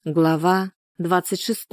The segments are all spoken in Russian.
Глава 26.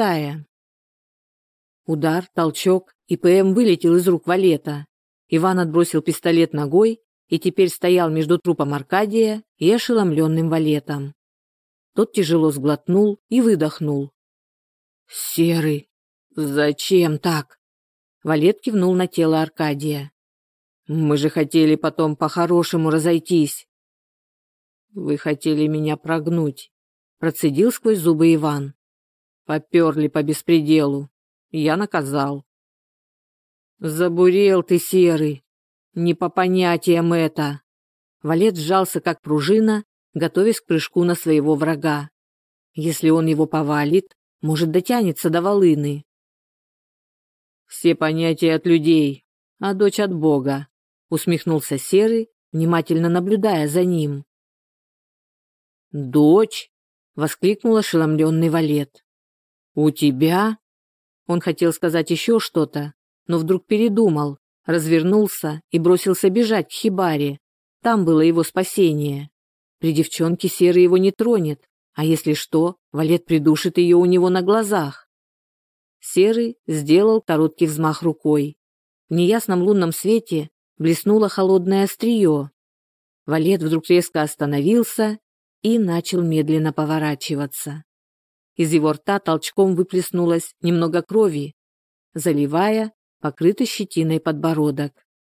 Удар, толчок, и ПМ вылетел из рук Валета. Иван отбросил пистолет ногой и теперь стоял между трупом Аркадия и ошеломленным Валетом. Тот тяжело сглотнул и выдохнул. «Серый, зачем так?» Валет кивнул на тело Аркадия. «Мы же хотели потом по-хорошему разойтись». «Вы хотели меня прогнуть», — процедил сквозь зубы Иван. «Поперли по беспределу. Я наказал». «Забурел ты, Серый. Не по понятиям это». Валет сжался, как пружина, готовясь к прыжку на своего врага. Если он его повалит, может, дотянется до волыны. «Все понятия от людей, а дочь от Бога», — усмехнулся Серый, внимательно наблюдая за ним. «Дочь?» — воскликнул ошеломленный Валет. «У тебя?» Он хотел сказать еще что-то, но вдруг передумал, развернулся и бросился бежать к хибаре. Там было его спасение. При девчонке Серый его не тронет, а если что, Валет придушит ее у него на глазах. Серый сделал короткий взмах рукой. В неясном лунном свете блеснуло холодное острие. Валет вдруг резко остановился и начал медленно поворачиваться. Из его рта толчком выплеснулось немного крови, заливая покрытый щетиной подбородок.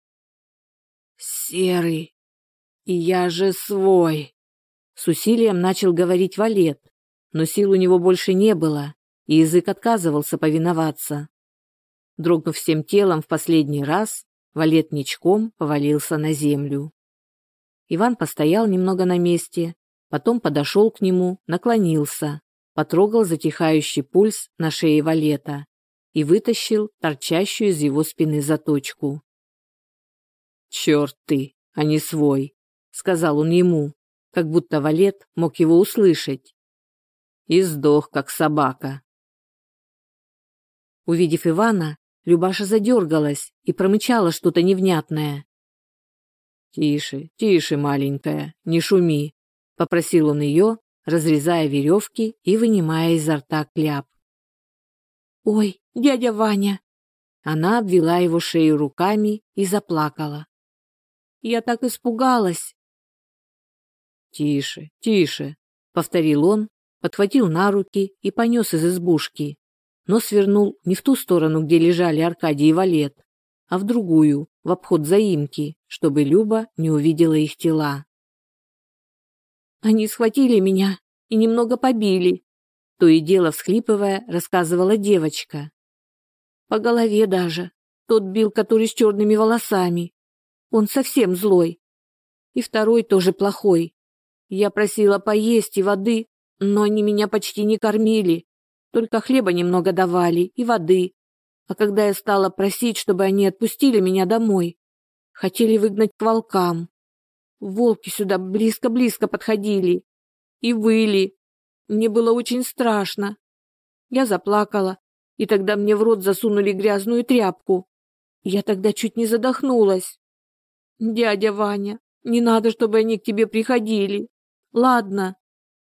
«Серый, я же свой!» С усилием начал говорить Валет, но сил у него больше не было, и язык отказывался повиноваться. Дрогнув всем телом в последний раз, Валет ничком повалился на землю. Иван постоял немного на месте, потом подошел к нему, наклонился, потрогал затихающий пульс на шее Валета и вытащил торчащую из его спины заточку. «Черт ты, а не свой», — сказал он ему, как будто Валет мог его услышать. И сдох, как собака. Увидев Ивана, Любаша задергалась и промычала что-то невнятное. «Тише, тише, маленькая, не шуми», — попросил он ее, разрезая веревки и вынимая изо рта кляп. «Ой, дядя Ваня!» Она обвела его шею руками и заплакала. «Я так испугалась!» «Тише, тише!» — повторил он, подхватил на руки и понес из избушки, но свернул не в ту сторону, где лежали Аркадий и Валет, а в другую, в обход заимки, чтобы Люба не увидела их тела. «Они схватили меня и немного побили», — то и дело всхлипывая, рассказывала девочка. «По голове даже. Тот бил, который с черными волосами. Он совсем злой. И второй тоже плохой. Я просила поесть и воды, но они меня почти не кормили. Только хлеба немного давали и воды. А когда я стала просить, чтобы они отпустили меня домой, хотели выгнать к волкам. Волки сюда близко-близко подходили и выли. Мне было очень страшно. Я заплакала, и тогда мне в рот засунули грязную тряпку. Я тогда чуть не задохнулась. Дядя Ваня, не надо, чтобы они к тебе приходили. Ладно?»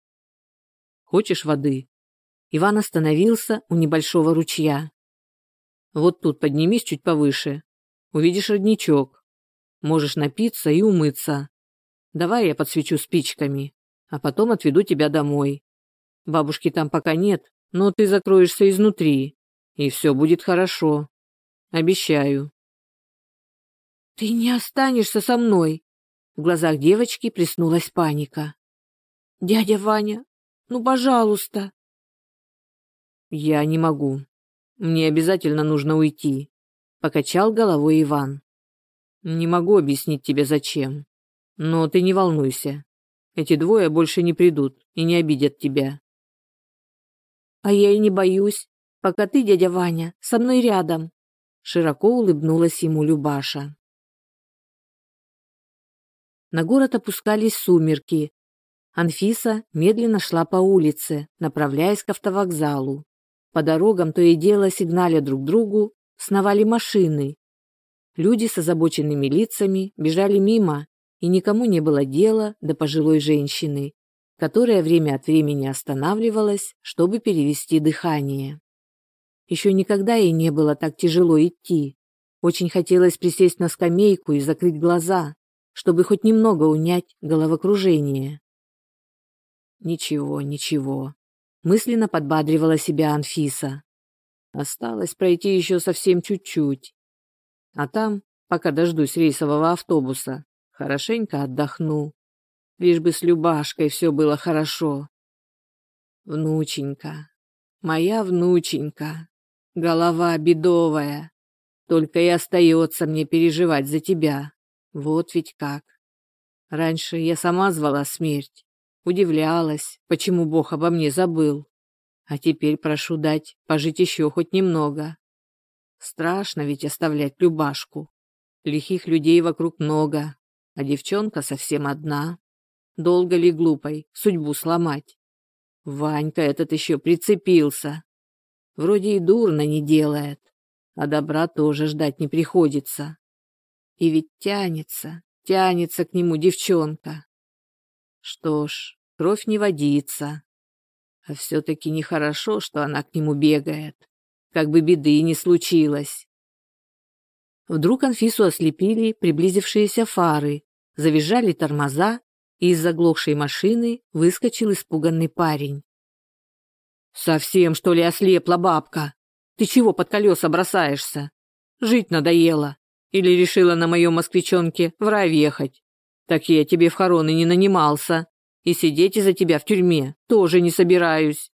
«Хочешь воды?» Иван остановился у небольшого ручья. «Вот тут поднимись чуть повыше. Увидишь родничок. Можешь напиться и умыться. Давай я подсвечу спичками, а потом отведу тебя домой. Бабушки там пока нет, но ты закроешься изнутри, и все будет хорошо. Обещаю». «Ты не останешься со мной?» В глазах девочки плеснулась паника. «Дядя Ваня, ну, пожалуйста». «Я не могу. Мне обязательно нужно уйти», — покачал головой Иван. «Не могу объяснить тебе, зачем. Но ты не волнуйся. Эти двое больше не придут и не обидят тебя». «А я и не боюсь, пока ты, дядя Ваня, со мной рядом», — широко улыбнулась ему Любаша. На город опускались сумерки. Анфиса медленно шла по улице, направляясь к автовокзалу. По дорогам то и дело сигналя друг другу сновали машины. Люди с озабоченными лицами бежали мимо, и никому не было дела до пожилой женщины, которая время от времени останавливалась, чтобы перевести дыхание. Еще никогда ей не было так тяжело идти. Очень хотелось присесть на скамейку и закрыть глаза, чтобы хоть немного унять головокружение. Ничего, ничего. Мысленно подбадривала себя Анфиса. Осталось пройти еще совсем чуть-чуть. А там, пока дождусь рейсового автобуса, хорошенько отдохну. Лишь бы с Любашкой все было хорошо. Внученька, моя внученька, голова бедовая. Только и остается мне переживать за тебя. Вот ведь как. Раньше я сама звала смерть. Удивлялась, почему Бог обо мне забыл. А теперь прошу дать пожить еще хоть немного. Страшно ведь оставлять Любашку. Лихих людей вокруг много, а девчонка совсем одна. Долго ли глупой судьбу сломать? Ванька этот еще прицепился. Вроде и дурно не делает, а добра тоже ждать не приходится. И ведь тянется к нему девчонка. Что ж, кровь не водится. А все-таки нехорошо, что она к нему бегает. Как бы беды не случилось. Вдруг Анфису ослепили приблизившиеся фары, завизжали тормоза, и из заглохшей машины выскочил испуганный парень. «Совсем, что ли, ослепла бабка? Ты чего под колеса бросаешься? Жить надоело. Или решила на моем москвичонке в рай ехать? Так я тебе в хороны не нанимался. И сидеть из-за тебя в тюрьме тоже не собираюсь».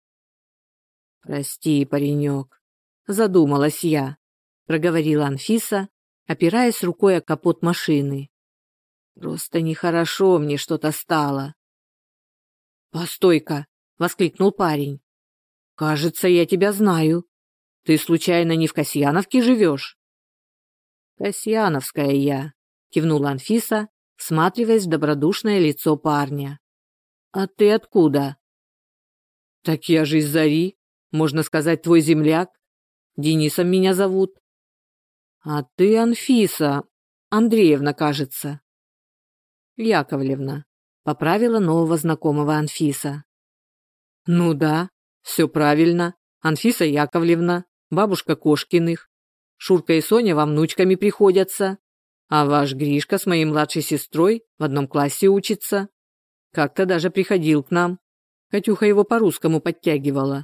«Прости, паренек», — задумалась я, — проговорила Анфиса, опираясь рукой о капот машины. «Просто нехорошо мне что-то стало». «Постой-ка», — воскликнул парень. «Кажется, я тебя знаю. Ты случайно не в Касьяновке живешь?» «Касьяновская я», — кивнула Анфиса, всматриваясь в добродушное лицо парня. «А ты откуда?» «Так я же из Зари, можно сказать, твой земляк. Денисом меня зовут». «А ты Анфиса, Андреевна, кажется». «Яковлевна», — поправила нового знакомого Анфиса. «Ну да, все правильно. Анфиса Яковлевна, бабушка Кошкиных. Шурка и Соня вам внучками приходятся. А ваш Гришка с моей младшей сестрой в одном классе учится. Как-то даже приходил к нам. Катюха его по-русскому подтягивала».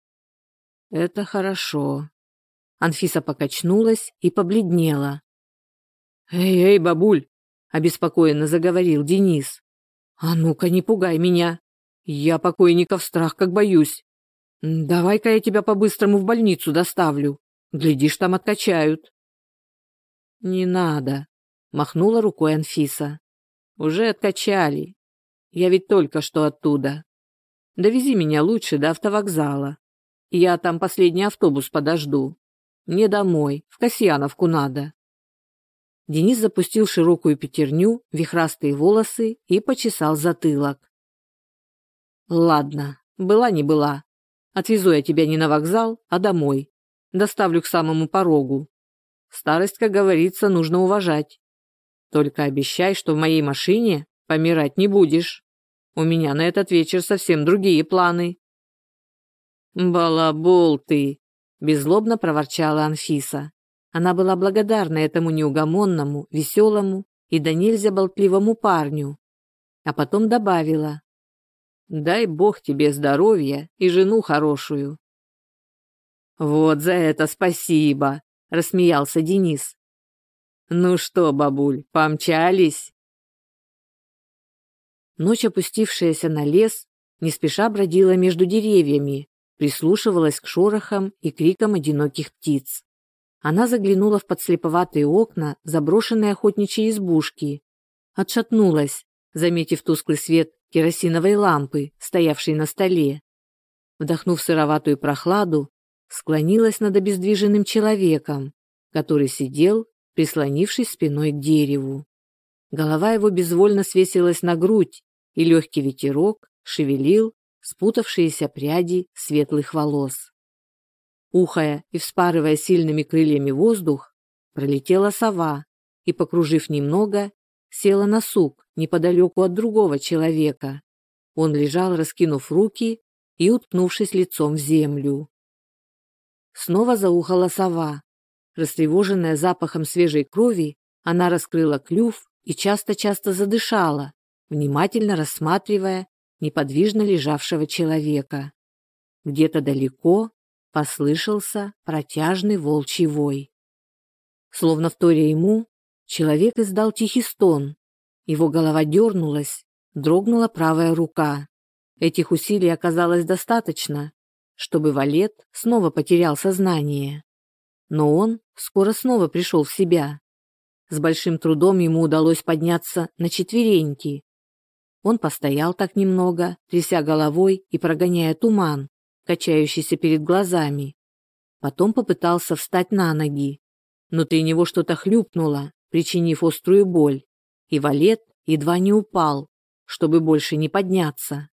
«Это хорошо». Анфиса покачнулась и побледнела. «Эй, бабуль!» — обеспокоенно заговорил Денис. «А ну-ка, не пугай меня. Я покойников страх как боюсь. Давай-ка я тебя по-быстрому в больницу доставлю. Глядишь, там откачают». «Не надо», — махнула рукой Анфиса. «Уже откачали. Я ведь только что оттуда. Довези меня лучше до автовокзала. Я там последний автобус подожду. Мне домой, в Касьяновку надо». Денис запустил широкую пятерню, вихрастые волосы и почесал затылок. «Ладно, была не была. Отвезу я тебя не на вокзал, а домой. Доставлю к самому порогу. Старость, как говорится, нужно уважать. Только обещай, что в моей машине помирать не будешь. У меня на этот вечер совсем другие планы». «Балабол ты!» – беззлобно проворчала Анфиса. Она была благодарна этому неугомонному, веселому и до нельзя болтливому парню. А потом добавила: «Дай Бог тебе здоровья и жену хорошую». «Вот за это спасибо!» – рассмеялся Денис. «Ну что, бабуль, помчались?» Ночь, опустившаяся на лес, не спеша бродила между деревьями, прислушивалась к шорохам и крикам одиноких птиц. Она заглянула в подслеповатые окна заброшенной охотничьей избушки, отшатнулась, заметив тусклый свет керосиновой лампы, стоявшей на столе. Вдохнув сыроватую прохладу, склонилась над обездвиженным человеком, который сидел, прислонившись спиной к дереву. Голова его безвольно свесилась на грудь, и легкий ветерок шевелил спутавшиеся пряди светлых волос. Ухая и вспарывая сильными крыльями воздух, пролетела сова и, покружив немного, села на сук неподалеку от другого человека. Он лежал, раскинув руки и уткнувшись лицом в землю. Снова заухала сова. Растревоженная запахом свежей крови, она раскрыла клюв и часто-часто задышала, внимательно рассматривая неподвижно лежавшего человека. Где-то далеко послышался протяжный волчий вой. Словно вторя ему, человек издал тихий стон. Его голова дернулась, дрогнула правая рука. Этих усилий оказалось достаточно, чтобы Валет снова потерял сознание. Но он скоро снова пришел в себя. С большим трудом ему удалось подняться на четвереньки. Он постоял так немного, тряся головой и прогоняя туман, качающийся перед глазами. Потом попытался встать на ноги. Внутри него что-то хлюпнуло, причинив острую боль, и Валет едва не упал, чтобы больше не подняться.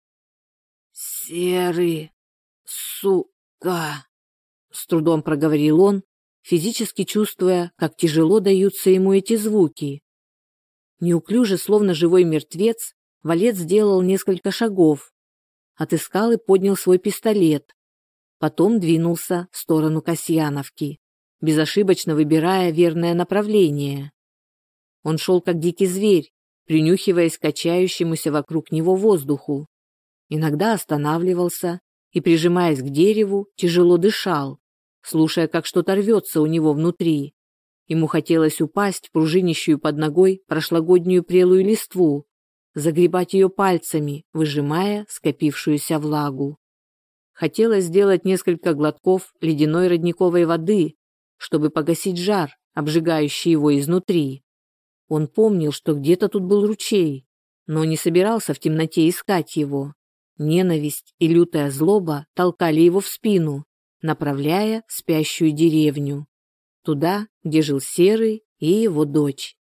«Серый, сука!» — с трудом проговорил он, физически чувствуя, как тяжело даются ему эти звуки. Неуклюже, словно живой мертвец, Валет сделал несколько шагов, отыскал и поднял свой пистолет. Потом двинулся в сторону Касьяновки, безошибочно выбирая верное направление. Он шел как дикий зверь, принюхиваясь к качающемуся вокруг него воздуху. Иногда останавливался и, прижимаясь к дереву, тяжело дышал, слушая, как что-то рвется у него внутри. Ему хотелось упасть в пружинищую под ногой прошлогоднюю прелую листву, загребать ее пальцами, выжимая скопившуюся влагу. Хотелось сделать несколько глотков ледяной родниковой воды, чтобы погасить жар, обжигающий его изнутри. Он помнил, что где-то тут был ручей, но не собирался в темноте искать его. Ненависть и лютая злоба толкали его в спину, направляя в спящую деревню, туда, где жил Серый и его дочь.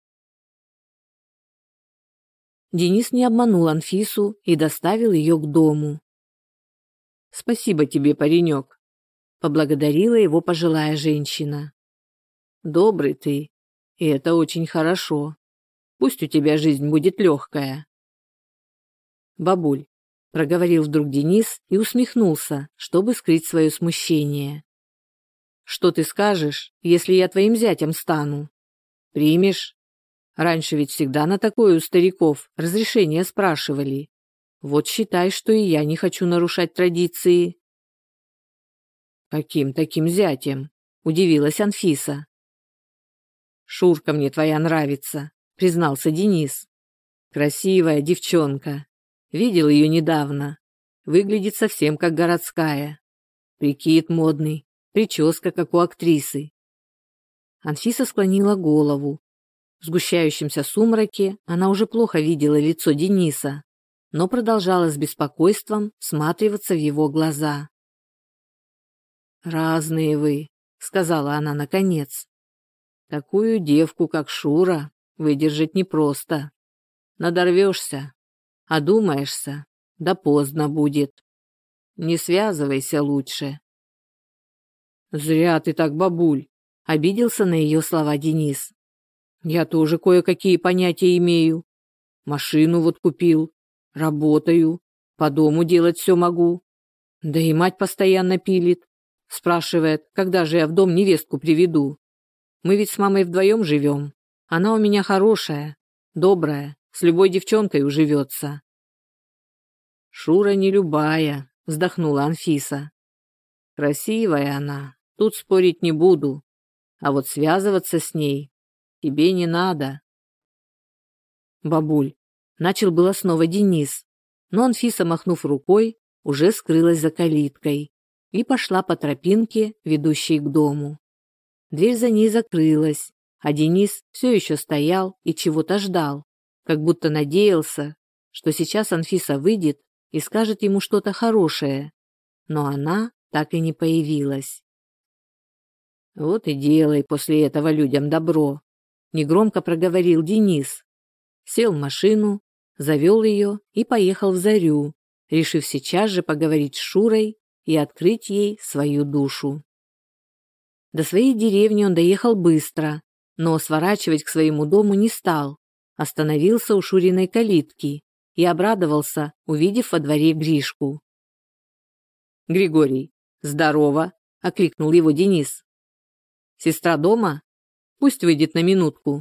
Денис не обманул Анфису и доставил ее к дому. «Спасибо тебе, паренек», — поблагодарила его пожилая женщина. «Добрый ты, и это очень хорошо. Пусть у тебя жизнь будет легкая». «Бабуль», — проговорил вдруг Денис и усмехнулся, чтобы скрыть свое смущение. «Что ты скажешь, если я твоим зятем стану? Примешь? Раньше ведь всегда на такое у стариков разрешение спрашивали. Вот считай, что и я не хочу нарушать традиции». «Каким таким зятем?» — удивилась Анфиса. «Шурка мне твоя нравится», — признался Денис. «Красивая девчонка. Видел ее недавно. Выглядит совсем как городская. Прикид модный, прическа, как у актрисы». Анфиса склонила голову. В сгущающемся сумраке она уже плохо видела лицо Дениса, но продолжала с беспокойством всматриваться в его глаза. «Разные вы», — сказала она наконец. «Такую девку, как Шура, выдержать непросто. Надорвешься, одумаешься, да поздно будет. Не связывайся лучше». «Зря ты так, бабуль», — обиделся на ее слова Денис. «Я тоже кое-какие понятия имею. Машину вот купил, работаю, по дому делать все могу. Да и мать постоянно пилит, спрашивает, когда же я в дом невестку приведу. Мы ведь с мамой вдвоем живем. Она у меня хорошая, добрая, с любой девчонкой уживется». «Шура не любая», — вздохнула Анфиса. «Красивая она, тут спорить не буду. А вот связываться с ней тебе не надо». «Бабуль», — начал было снова Денис, но Анфиса, махнув рукой, уже скрылась за калиткой и пошла по тропинке, ведущей к дому. Дверь за ней закрылась, а Денис все еще стоял и чего-то ждал, как будто надеялся, что сейчас Анфиса выйдет и скажет ему что-то хорошее, но она так и не появилась. «Вот и делай после этого людям добро», — негромко проговорил Денис. Сел в машину, завел ее и поехал в Зарю, решив сейчас же поговорить с Шурой и открыть ей свою душу. До своей деревни он доехал быстро, но сворачивать к своему дому не стал, остановился у Шуриной калитки и обрадовался, увидев во дворе Гришку. «Григорий, здорово!» – окликнул его Денис. «Сестра дома? Пусть выйдет на минутку».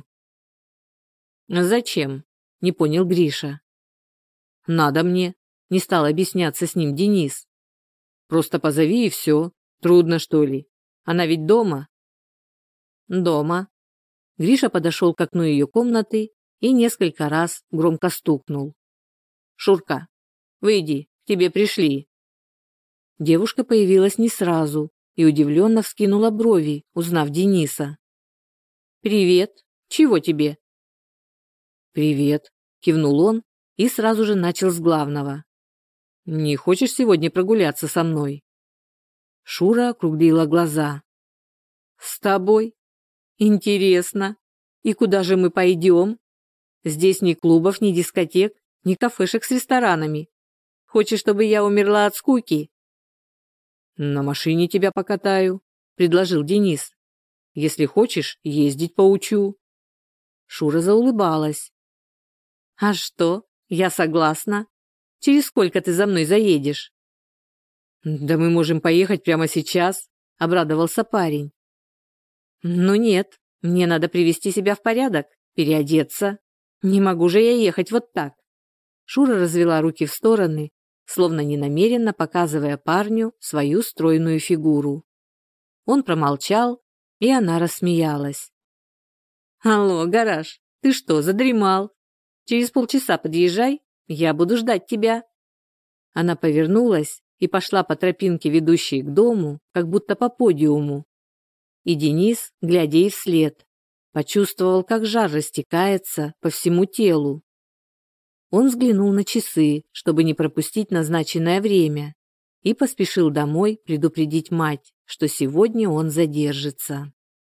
«Зачем?» – не понял Гриша. «Надо мне», – не стал объясняться с ним Денис. «Просто позови и все. Трудно, что ли? Она ведь дома?» «Дома». Гриша подошел к окну ее комнаты и несколько раз громко стукнул. «Шурка, выйди, к тебе пришли». Девушка появилась не сразу и удивленно вскинула брови, узнав Дениса. «Привет. Чего тебе?» «Привет», – кивнул он и сразу же начал с главного. «Не хочешь сегодня прогуляться со мной?» Шура округлила глаза. «С тобой? Интересно. И куда же мы пойдем? Здесь ни клубов, ни дискотек, ни кафешек с ресторанами. Хочешь, чтобы я умерла от скуки?» «На машине тебя покатаю», – предложил Денис. «Если хочешь, ездить поучу». Шура заулыбалась. «А что? Я согласна. Через сколько ты за мной заедешь?» «Да мы можем поехать прямо сейчас», – обрадовался парень. «Ну нет, мне надо привести себя в порядок, переодеться. Не могу же я ехать вот так». Шура развела руки в стороны, словно ненамеренно показывая парню свою стройную фигуру. Он промолчал, и она рассмеялась. «Алло, гараж, ты что, задремал? Через полчаса подъезжай, я буду ждать тебя». Она повернулась и пошла по тропинке, ведущей к дому, как будто по подиуму. И Денис, глядя ей вслед, почувствовал, как жар растекается по всему телу. Он взглянул на часы, чтобы не пропустить назначенное время, и поспешил домой предупредить мать, что сегодня он задержится.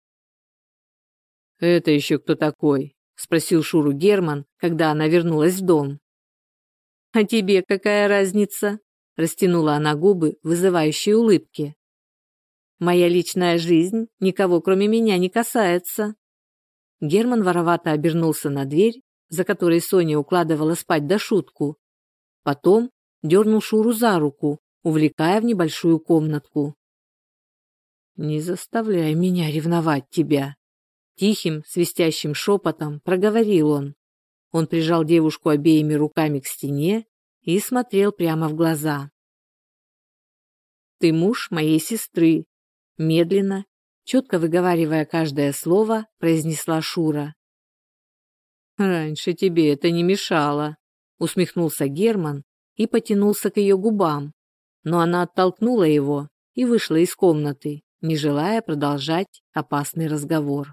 «Это еще кто такой?» – спросил Шуру Герман, когда она вернулась в дом. «А тебе какая разница?» – растянула она губы в вызывающей улыбке. «Моя личная жизнь никого, кроме меня, не касается». Герман воровато обернулся на дверь, за которой Соня укладывала спать Дашутку. Потом дернул Шуру за руку, увлекая в небольшую комнатку. «Не заставляй меня ревновать тебя», – тихим, свистящим шепотом проговорил он. Он прижал девушку обеими руками к стене и смотрел прямо в глаза. «Ты муж моей сестры», – медленно, четко выговаривая каждое слово, произнесла Шура. «Раньше тебе это не мешало», – усмехнулся Герман и потянулся к ее губам, но она оттолкнула его и вышла из комнаты, не желая продолжать опасный разговор.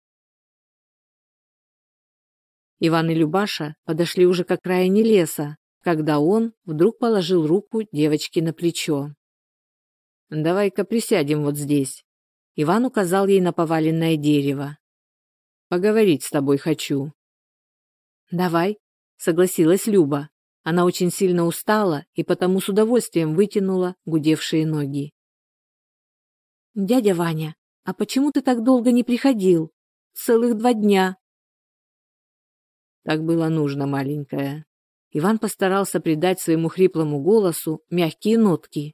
Иван и Любаша подошли уже к окраине леса, когда он вдруг положил руку девочке на плечо. «Давай-ка присядем вот здесь». Иван указал ей на поваленное дерево. «Поговорить с тобой хочу». «Давай», — согласилась Люба. Она очень сильно устала и потому с удовольствием вытянула гудевшие ноги. «Дядя Ваня, а почему ты так долго не приходил? Целых 2 дня». «Так было нужно, маленькая». Иван постарался придать своему хриплому голосу мягкие нотки.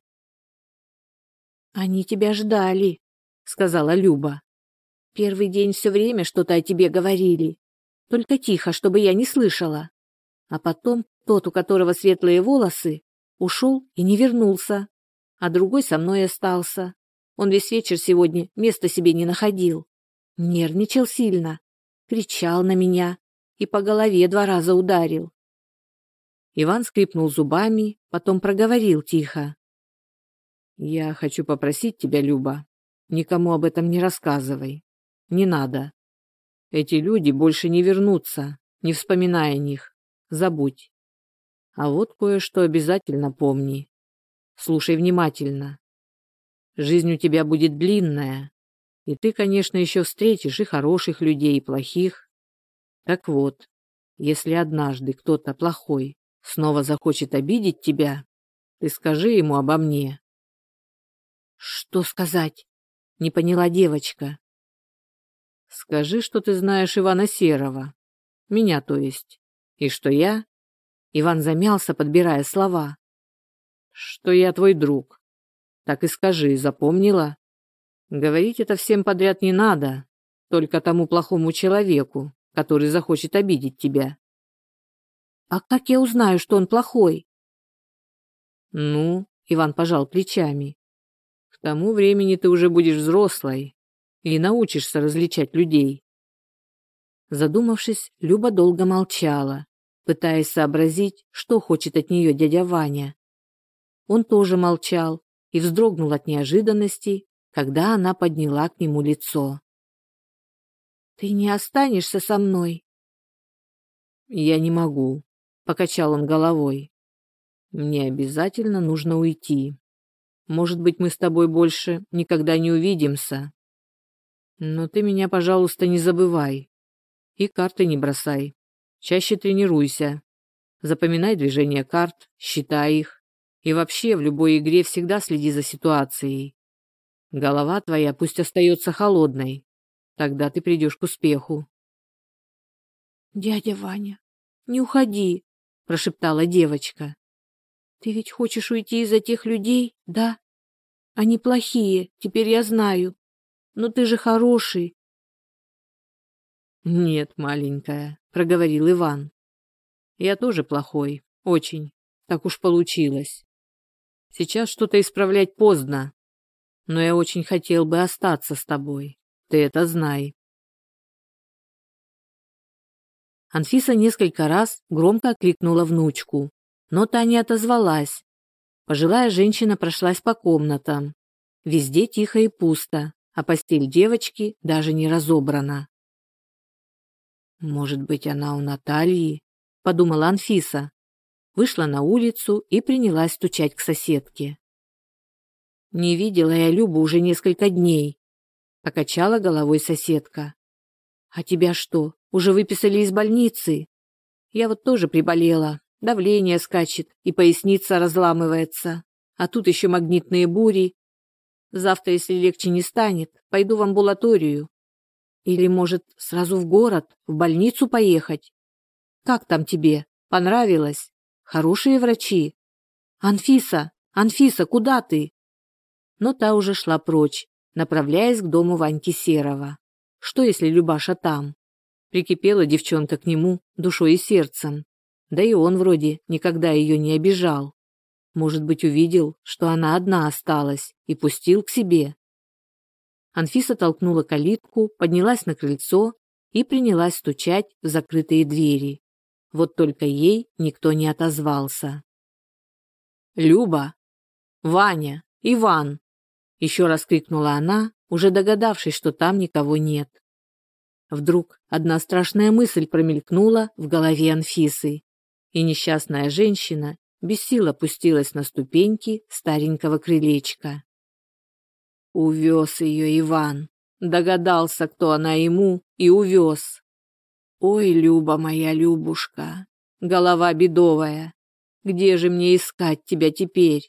«Они тебя ждали», — сказала Люба. «Первый день все время что-то о тебе говорили. Только тихо, чтобы я не слышала. А потом тот, у которого светлые волосы, ушел и не вернулся, а другой со мной остался. Он весь вечер сегодня места себе не находил. Нервничал сильно, кричал на меня и по голове 2 раза ударил». Иван скрипнул зубами, потом проговорил тихо. «Я хочу попросить тебя, Люба, никому об этом не рассказывай. Не надо. Эти люди больше не вернутся, не вспоминай о них. Забудь. А вот кое-что обязательно помни. Слушай внимательно. Жизнь у тебя будет длинная, и ты, конечно, еще встретишь и хороших людей, и плохих. Так вот, если однажды кто-то плохой снова захочет обидеть тебя, ты скажи ему обо мне». «Что сказать?» — не поняла девочка. «Скажи, что ты знаешь Ивана Серого, меня, то есть, и что я Иван замялся, подбирая слова. «Что я твой друг. Так и скажи, запомнила? Говорить это всем подряд не надо, только тому плохому человеку, который захочет обидеть тебя». «А как я узнаю, что он плохой?» «Ну», — Иван пожал плечами, «к тому времени ты уже будешь взрослой и научишься различать людей». Задумавшись, Люба долго молчала, пытаясь сообразить, что хочет от нее дядя Ваня. Он тоже молчал и вздрогнул от неожиданности, когда она подняла к нему лицо. «Ты не останешься со мной?» «Я не могу», — покачал он головой. «Мне обязательно нужно уйти. Может быть, мы с тобой больше никогда не увидимся. Но ты меня, пожалуйста, не забывай. И карты не бросай. Чаще тренируйся. Запоминай движения карт, считай их. И вообще в любой игре всегда следи за ситуацией. Голова твоя пусть остается холодной. Тогда ты придешь к успеху». «Дядя Ваня, не уходи», — прошептала девочка. «Ты ведь хочешь уйти из-за тех людей, да? Они плохие, теперь я знаю. Но ты же хороший». «Нет, маленькая», — проговорил Иван. «Я тоже плохой, очень. Так уж получилось. Сейчас что-то исправлять поздно, но я очень хотел бы остаться с тобой. Ты это знай». Анфиса несколько раз громко окликнула внучку, но та не отозвалась. Пожилая женщина прошлась по комнатам. Везде тихо и пусто, а постель девочки даже не разобрана. «Может быть, она у Натальи?» – подумала Анфиса. Вышла на улицу и принялась стучать к соседке. «Не видела я Любу уже несколько дней», – покачала головой соседка. «А тебя что, уже выписали из больницы? Я вот тоже приболела, давление скачет и поясница разламывается, а тут еще магнитные бури. Завтра, если легче не станет, пойду в амбулаторию. Или, может, сразу в город, в больницу поехать? Как там тебе? Понравилось? Хорошие врачи? Анфиса, Анфиса, куда ты?» Но та уже шла прочь, направляясь к дому Ваньки Серова. Что, если Любаша там? Прикипела девчонка к нему душой и сердцем. Да и он вроде никогда ее не обижал. Может быть, увидел, что она одна осталась, и пустил к себе. Анфиса толкнула калитку, поднялась на крыльцо и принялась стучать в закрытые двери. Вот только ей никто не отозвался. «Люба! Ваня! Иван!» Еще раз крикнула она, уже догадавшись, что там никого нет. Вдруг одна страшная мысль промелькнула в голове Анфисы, и несчастная женщина без сил опустилась на ступеньки старенького крылечка. Увез ее Иван. Догадался, кто она ему, и увез. Ой, Люба моя, Любушка, голова бедовая, где же мне искать тебя теперь?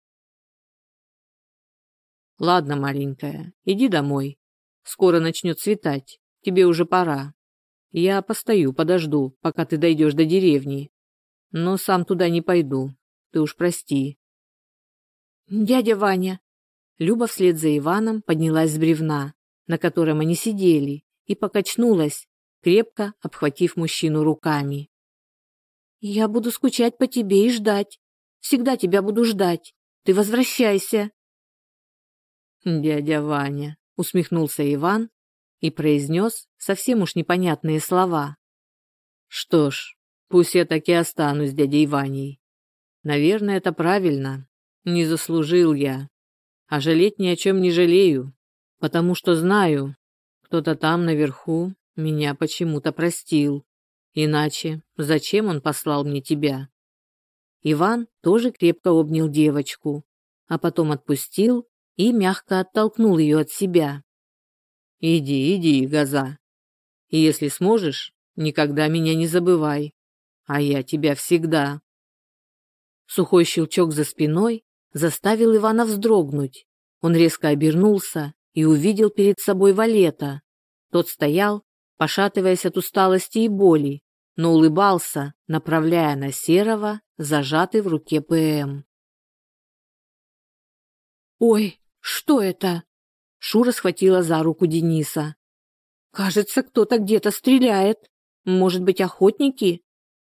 Ладно, маленькая, иди домой. Скоро начнет светать, тебе уже пора. Я постою, подожду, пока ты дойдешь до деревни. Но сам туда не пойду, ты уж прости. «Дядя Ваня!» Люба вслед за Иваном поднялась с бревна, на котором они сидели, и покачнулась, крепко обхватив мужчину руками. «Я буду скучать по тебе и ждать. Всегда тебя буду ждать. Ты возвращайся». «Дядя Ваня», — усмехнулся Иван и произнес совсем уж непонятные слова. «Что ж, пусть я так и останусь дядей Ваней. Наверное, это правильно. Не заслужил я. А жалеть ни о чем не жалею, потому что знаю, кто-то там наверху меня почему-то простил. Иначе зачем он послал мне тебя?» Иван тоже крепко обнял девочку, а потом отпустил и мягко оттолкнул ее от себя. «Иди, иди, Газа. И если сможешь, никогда меня не забывай, а я тебя всегда». Сухой щелчок за спиной заставил Ивана вздрогнуть. Он резко обернулся и увидел перед собой Валета. Тот стоял, пошатываясь от усталости и боли, но улыбался, направляя на Серого зажатый в руке ПМ. «Ой, что это?» Шура схватила за руку Дениса. «Кажется, кто-то где-то стреляет. Может быть, охотники?»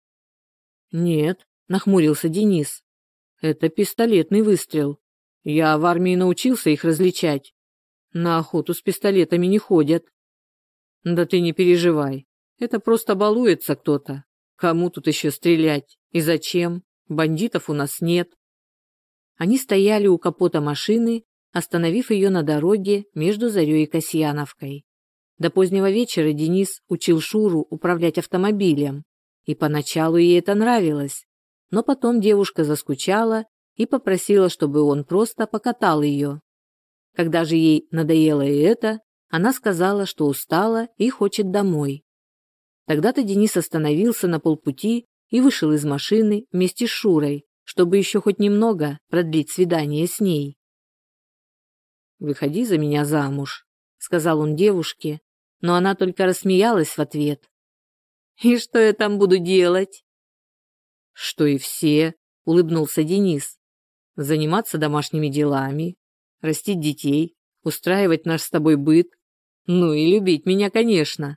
«Нет», — нахмурился Денис. «Это пистолетный выстрел. Я в армии научился их различать. На охоту с пистолетами не ходят». «Да ты не переживай. Это просто балуется кто-то. Кому тут еще стрелять? И зачем? Бандитов у нас нет». Они стояли у капота машины, остановив ее на дороге между Зарей и Касьяновкой. До позднего вечера Денис учил Шуру управлять автомобилем, и поначалу ей это нравилось, но потом девушка заскучала и попросила, чтобы он просто покатал ее. Когда же ей надоело и это, она сказала, что устала и хочет домой. Тогда-то Денис остановился на полпути и вышел из машины вместе с Шурой, чтобы еще хоть немного продлить свидание с ней. «Выходи за меня замуж», — сказал он девушке, но она только рассмеялась в ответ. «И что я там буду делать?» «Что и все», — улыбнулся Денис. «Заниматься домашними делами, растить детей, устраивать наш с тобой быт, ну и любить меня, конечно».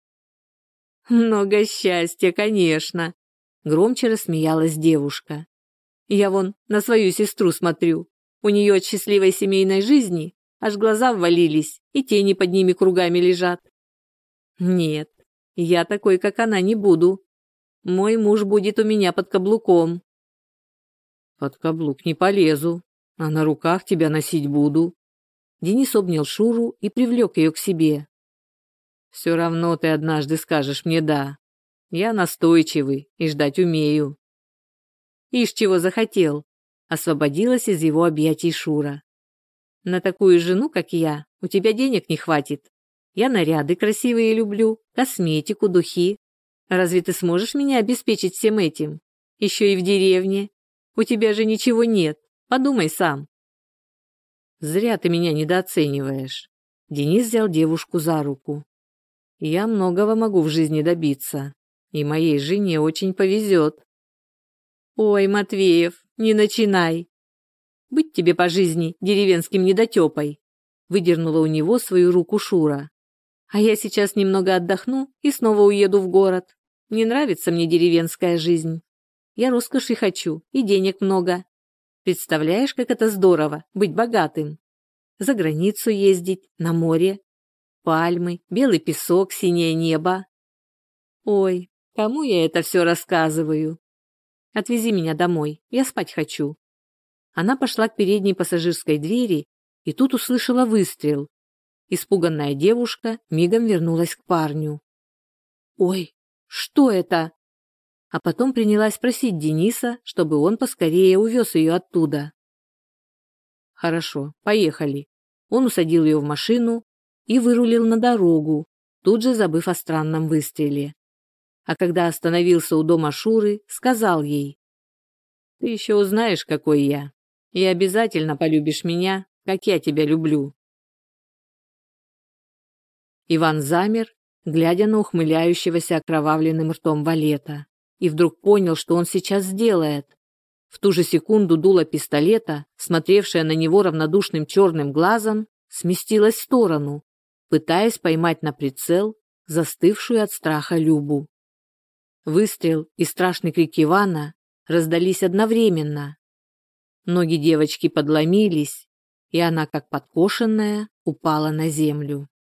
«Много счастья, конечно», — громче рассмеялась девушка. «Я вон на свою сестру смотрю. У нее от счастливой семейной жизни аж глаза ввалились, и тени под ними кругами лежат. Нет, я такой, как она, не буду. Мой муж будет у меня под каблуком». «Под каблук не полезу, а на руках тебя носить буду». Денис обнял Шуру и привлек ее к себе. «Все равно ты однажды скажешь мне «да». Я настойчивый и ждать умею». «Ишь, чего захотел», — освободилась из его объятий Шура. «На такую жену, как я, у тебя денег не хватит. Я наряды красивые люблю, косметику, духи. Разве ты сможешь меня обеспечить всем этим? Еще и в деревне. У тебя же ничего нет. Подумай сам». «Зря ты меня недооцениваешь». Денис взял девушку за руку. «Я многого могу в жизни добиться, и моей жене очень повезет». «Ой, Матвеев, не начинай. Быть тебе по жизни деревенским недотепой», выдернула у него свою руку Шура. «А я сейчас немного отдохну и снова уеду в город. Не нравится мне деревенская жизнь. Я роскоши хочу и денег много. Представляешь, как это здорово быть богатым? За границу ездить, на море. Пальмы, белый песок, синее небо. Ой, кому я это все рассказываю? Отвези меня домой, я спать хочу». Она пошла к передней пассажирской двери и тут услышала выстрел. Испуганная девушка мигом вернулась к парню. «Ой, что это?» А потом принялась просить Дениса, чтобы он поскорее увез ее оттуда. «Хорошо, поехали». Он усадил ее в машину и вырулил на дорогу, тут же забыв о странном выстреле. А когда остановился у дома Шуры, сказал ей: «Ты еще узнаешь, какой я, и обязательно полюбишь меня, как я тебя люблю». Иван замер, глядя на ухмыляющегося окровавленным ртом Валета, и вдруг понял, что он сейчас сделает. В ту же секунду дуло пистолета, смотревшее на него равнодушным черным глазом, сместилось в сторону, пытаясь поймать на прицел застывшую от страха Любу. Выстрел и страшный крик Ивана раздались одновременно. Ноги девочки подломились, и она, как подкошенная, упала на землю.